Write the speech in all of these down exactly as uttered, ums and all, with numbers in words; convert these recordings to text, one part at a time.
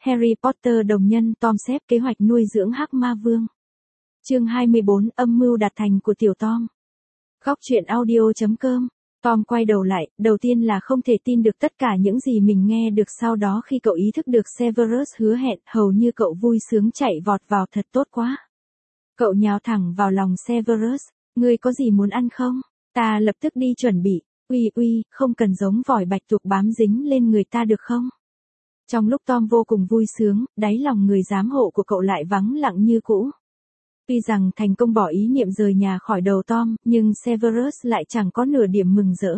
Harry Potter đồng nhân Tom xếp kế hoạch nuôi dưỡng Hắc Ma Vương. Chương hai mươi bốn Âm mưu đạt thành của tiểu Tom. Góc truyện audio chấm com. Tom quay đầu lại, đầu tiên là không thể tin được tất cả những gì mình nghe được, sau đó khi cậu ý thức được Severus hứa hẹn, hầu như cậu vui sướng chạy vọt vào, thật tốt quá. Cậu nhào thẳng vào lòng Severus, ngươi có gì muốn ăn không? Ta lập tức đi chuẩn bị. Uy uy, không cần giống vòi bạch tuộc bám dính lên người ta được không? Trong lúc Tom vô cùng vui sướng, đáy lòng người giám hộ của cậu lại vắng lặng như cũ. Tuy rằng thành công bỏ ý niệm rời nhà khỏi đầu Tom, nhưng Severus lại chẳng có nửa điểm mừng rỡ.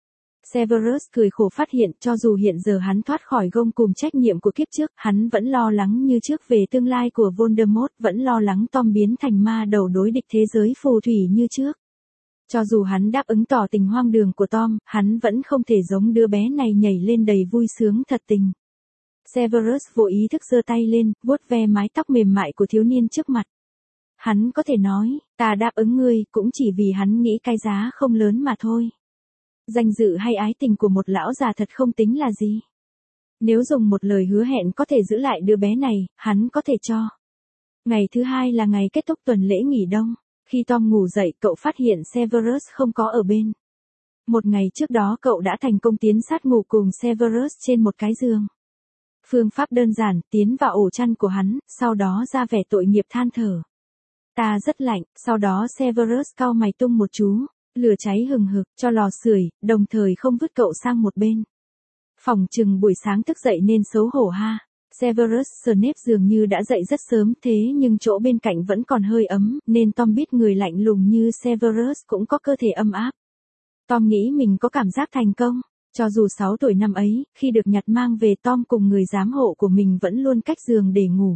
Severus cười khổ phát hiện cho dù hiện giờ hắn thoát khỏi gông cùm trách nhiệm của kiếp trước, hắn vẫn lo lắng như trước về tương lai của Voldemort, vẫn lo lắng Tom biến thành ma đầu đối địch thế giới phù thủy như trước. Cho dù hắn đáp ứng tỏ tình hoang đường của Tom, hắn vẫn không thể giống đứa bé này nhảy lên đầy vui sướng thật tình. Severus vô ý thức giơ tay lên, vuốt ve mái tóc mềm mại của thiếu niên trước mặt. Hắn có thể nói, ta đáp ứng ngươi, cũng chỉ vì hắn nghĩ cái giá không lớn mà thôi. Danh dự hay ái tình của một lão già thật không tính là gì. Nếu dùng một lời hứa hẹn có thể giữ lại đứa bé này, hắn có thể cho. Ngày thứ hai là ngày kết thúc tuần lễ nghỉ đông. Khi Tom ngủ dậy, cậu phát hiện Severus không có ở bên. Một ngày trước đó cậu đã thành công tiến sát ngủ cùng Severus trên một cái giường. Phương pháp đơn giản, tiến vào ổ chăn của hắn, sau đó ra vẻ tội nghiệp than thở. Ta rất lạnh, sau đó Severus cau mày tung một chú, lửa cháy hừng hực, cho lò sưởi, đồng thời không vứt cậu sang một bên. Phòng chừng buổi sáng thức dậy nên xấu hổ ha. Severus Snape dường như đã dậy rất sớm, thế nhưng chỗ bên cạnh vẫn còn hơi ấm, nên Tom biết người lạnh lùng như Severus cũng có cơ thể âm áp. Tom nghĩ mình có cảm giác thành công. Cho dù sáu tuổi năm ấy, khi được nhặt mang về, Tom cùng người giám hộ của mình vẫn luôn cách giường để ngủ.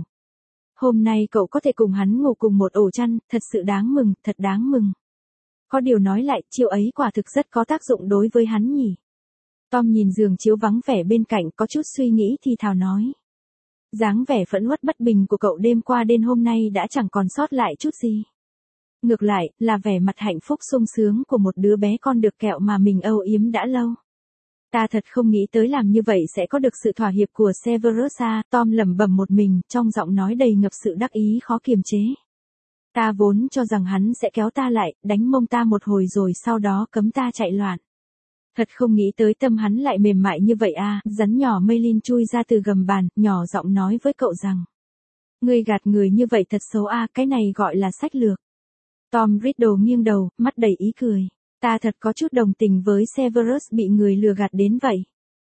Hôm nay cậu có thể cùng hắn ngủ cùng một ổ chăn, thật sự đáng mừng, thật đáng mừng. Có điều nói lại, chiêu ấy quả thực rất có tác dụng đối với hắn nhỉ. Tom nhìn giường chiếu vắng vẻ bên cạnh, có chút suy nghĩ thì thào nói. Dáng vẻ phẫn uất bất bình của cậu đêm qua đến hôm nay đã chẳng còn sót lại chút gì. Ngược lại, là vẻ mặt hạnh phúc sung sướng của một đứa bé con được kẹo mà mình âu yếm đã lâu. Ta thật không nghĩ tới làm như vậy sẽ có được sự thỏa hiệp của Severus à, Tom lẩm bẩm một mình, trong giọng nói đầy ngập sự đắc ý khó kiềm chế. Ta vốn cho rằng hắn sẽ kéo ta lại, đánh mông ta một hồi rồi sau đó cấm ta chạy loạn. Thật không nghĩ tới tâm hắn lại mềm mại như vậy à, rắn nhỏ Maylin chui ra từ gầm bàn, nhỏ giọng nói với cậu rằng. Ngươi gạt người như vậy thật xấu à, cái này gọi là sách lược. Tom Riddle nghiêng đầu, mắt đầy ý cười. Ta thật có chút đồng tình với Severus bị người lừa gạt đến vậy.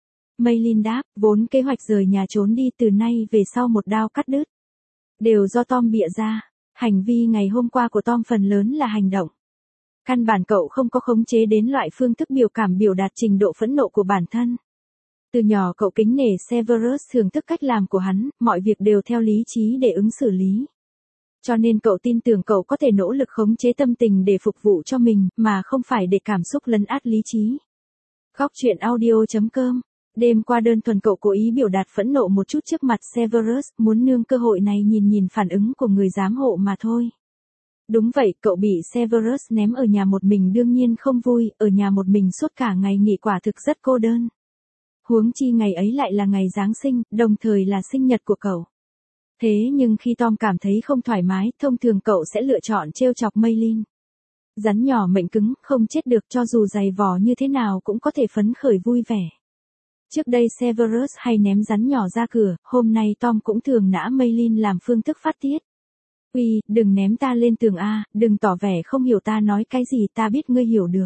Maylin đáp, vốn kế hoạch rời nhà trốn đi từ nay về sau một đao cắt đứt. Đều do Tom bịa ra, hành vi ngày hôm qua của Tom phần lớn là hành động. Căn bản cậu không có khống chế đến loại phương thức biểu cảm biểu đạt trình độ phẫn nộ của bản thân. Từ nhỏ cậu kính nể Severus, thưởng thức cách làm của hắn, mọi việc đều theo lý trí để ứng xử lý. Cho nên cậu tin tưởng cậu có thể nỗ lực khống chế tâm tình để phục vụ cho mình, mà không phải để cảm xúc lấn át lý trí. Góc truyện audio chấm com. Đêm qua đơn thuần cậu cố ý biểu đạt phẫn nộ một chút trước mặt Severus, muốn nương cơ hội này nhìn nhìn phản ứng của người giám hộ mà thôi. Đúng vậy, cậu bị Severus ném ở nhà một mình đương nhiên không vui, ở nhà một mình suốt cả ngày nghỉ quả thực rất cô đơn. Huống chi ngày ấy lại là ngày Giáng sinh, đồng thời là sinh nhật của cậu. Thế nhưng khi Tom cảm thấy không thoải mái, thông thường cậu sẽ lựa chọn trêu chọc Maylin. Rắn nhỏ mệnh cứng, không chết được, cho dù dày vò như thế nào cũng có thể phấn khởi vui vẻ. Trước đây Severus hay ném rắn nhỏ ra cửa, hôm nay Tom cũng thường nã Maylin làm phương thức phát tiết. Uy, đừng ném ta lên tường a, đừng tỏ vẻ không hiểu ta nói cái gì, ta biết ngươi hiểu được.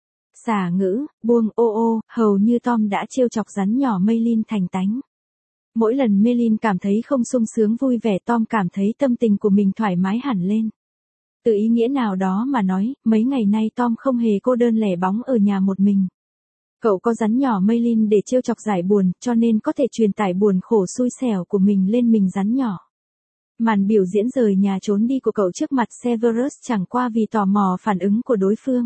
Xả ngữ, buông ô ô, hầu như Tom đã trêu chọc rắn nhỏ Maylin thành tánh. Mỗi lần Maylin cảm thấy không sung sướng vui vẻ, Tom cảm thấy tâm tình của mình thoải mái hẳn lên. Từ ý nghĩa nào đó mà nói, mấy ngày nay Tom không hề cô đơn lẻ bóng ở nhà một mình. Cậu có rắn nhỏ Maylin để trêu chọc giải buồn, cho nên có thể truyền tải buồn khổ xui xẻo của mình lên mình rắn nhỏ. Màn biểu diễn rời nhà trốn đi của cậu trước mặt Severus chẳng qua vì tò mò phản ứng của đối phương.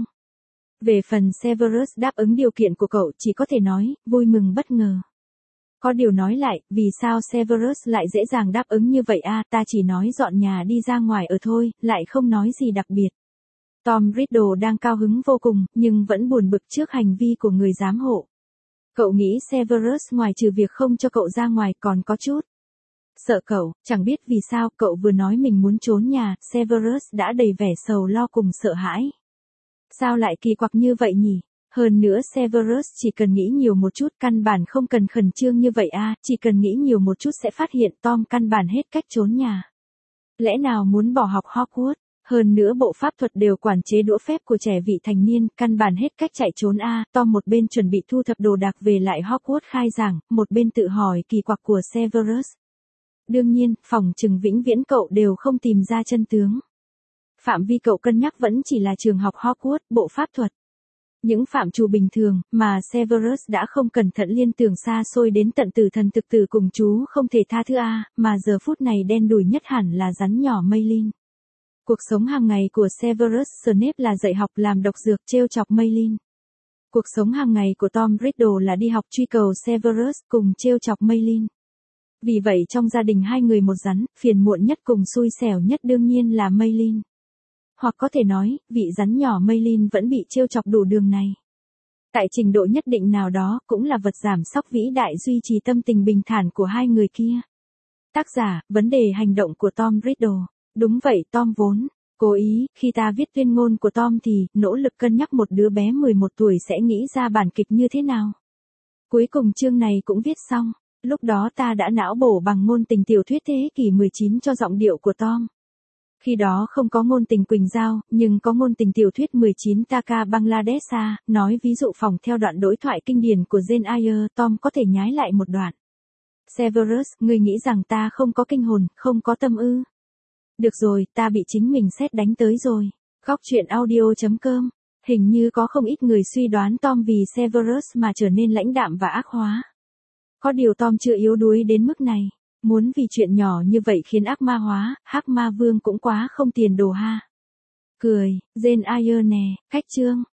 Về phần Severus đáp ứng điều kiện của cậu chỉ có thể nói, vui mừng bất ngờ. Có điều nói lại, vì sao Severus lại dễ dàng đáp ứng như vậy à, ta chỉ nói dọn nhà đi ra ngoài ở thôi, lại không nói gì đặc biệt. Tom Riddle đang cao hứng vô cùng, nhưng vẫn buồn bực trước hành vi của người giám hộ. Cậu nghĩ Severus ngoài trừ việc không cho cậu ra ngoài còn có chút Sợ cậu, chẳng biết vì sao cậu vừa nói mình muốn trốn nhà, Severus đã đầy vẻ sầu lo cùng sợ hãi. Sao lại kỳ quặc như vậy nhỉ? Hơn nữa Severus chỉ cần nghĩ nhiều một chút, căn bản không cần khẩn trương như vậy à, chỉ cần nghĩ nhiều một chút sẽ phát hiện Tom căn bản hết cách trốn nhà. Lẽ nào muốn bỏ học Hogwarts? Hơn nữa bộ pháp thuật đều quản chế đũa phép của trẻ vị thành niên, căn bản hết cách chạy trốn a. À. Tom một bên chuẩn bị thu thập đồ đạc về lại Hogwarts khai giảng, một bên tự hỏi kỳ quặc của Severus. Đương nhiên, phỏng chừng vĩnh viễn cậu đều không tìm ra chân tướng. Phạm vi cậu cân nhắc vẫn chỉ là trường học Hogwarts, bộ pháp thuật. Những phạm trù bình thường, mà Severus đã không cẩn thận liên tưởng xa xôi đến tận tử thần thực tử cùng chú không thể tha thứ a, mà giờ phút này đen đủi nhất hẳn là rắn nhỏ Maylin. Cuộc sống hàng ngày của Severus Snape là dạy học làm độc dược trêu chọc Maylin. Cuộc sống hàng ngày của Tom Riddle là đi học truy cầu Severus cùng trêu chọc Maylin. Vì vậy trong gia đình hai người một rắn, phiền muộn nhất cùng xui xẻo nhất đương nhiên là Maylin. Hoặc có thể nói, vị rắn nhỏ Maylin vẫn bị trêu chọc đủ đường này. Tại trình độ nhất định nào đó cũng là vật giảm sóc vĩ đại duy trì tâm tình bình thản của hai người kia. Tác giả, vấn đề hành động của Tom Riddle. Đúng vậy Tom vốn cố ý, khi ta viết tuyên ngôn của Tom thì nỗ lực cân nhắc một đứa bé mười một tuổi sẽ nghĩ ra bản kịch như thế nào. Cuối cùng chương này cũng viết xong, lúc đó ta đã não bổ bằng ngôn tình tiểu thuyết thế kỷ mười chín cho giọng điệu của Tom. Khi đó không có ngôn tình Quỳnh Giao, nhưng có ngôn tình tiểu thuyết mười chín Taka Bangladesha, nói ví dụ phòng theo đoạn đối thoại kinh điển của Jane Eyre, Tom có thể nhái lại một đoạn. Severus, ngươi nghĩ rằng ta không có kinh hồn, không có tâm ư? Được rồi, ta bị chính mình sét đánh tới rồi. Góc truyện audio chấm com. Hình như có không ít người suy đoán Tom vì Severus mà trở nên lãnh đạm và ác hóa. Có điều Tom chưa yếu đuối đến mức này. Muốn vì chuyện nhỏ như vậy khiến ác ma hóa, hắc ma vương cũng quá không tiền đồ ha. Cười, Jane Eyre nè, cách chương.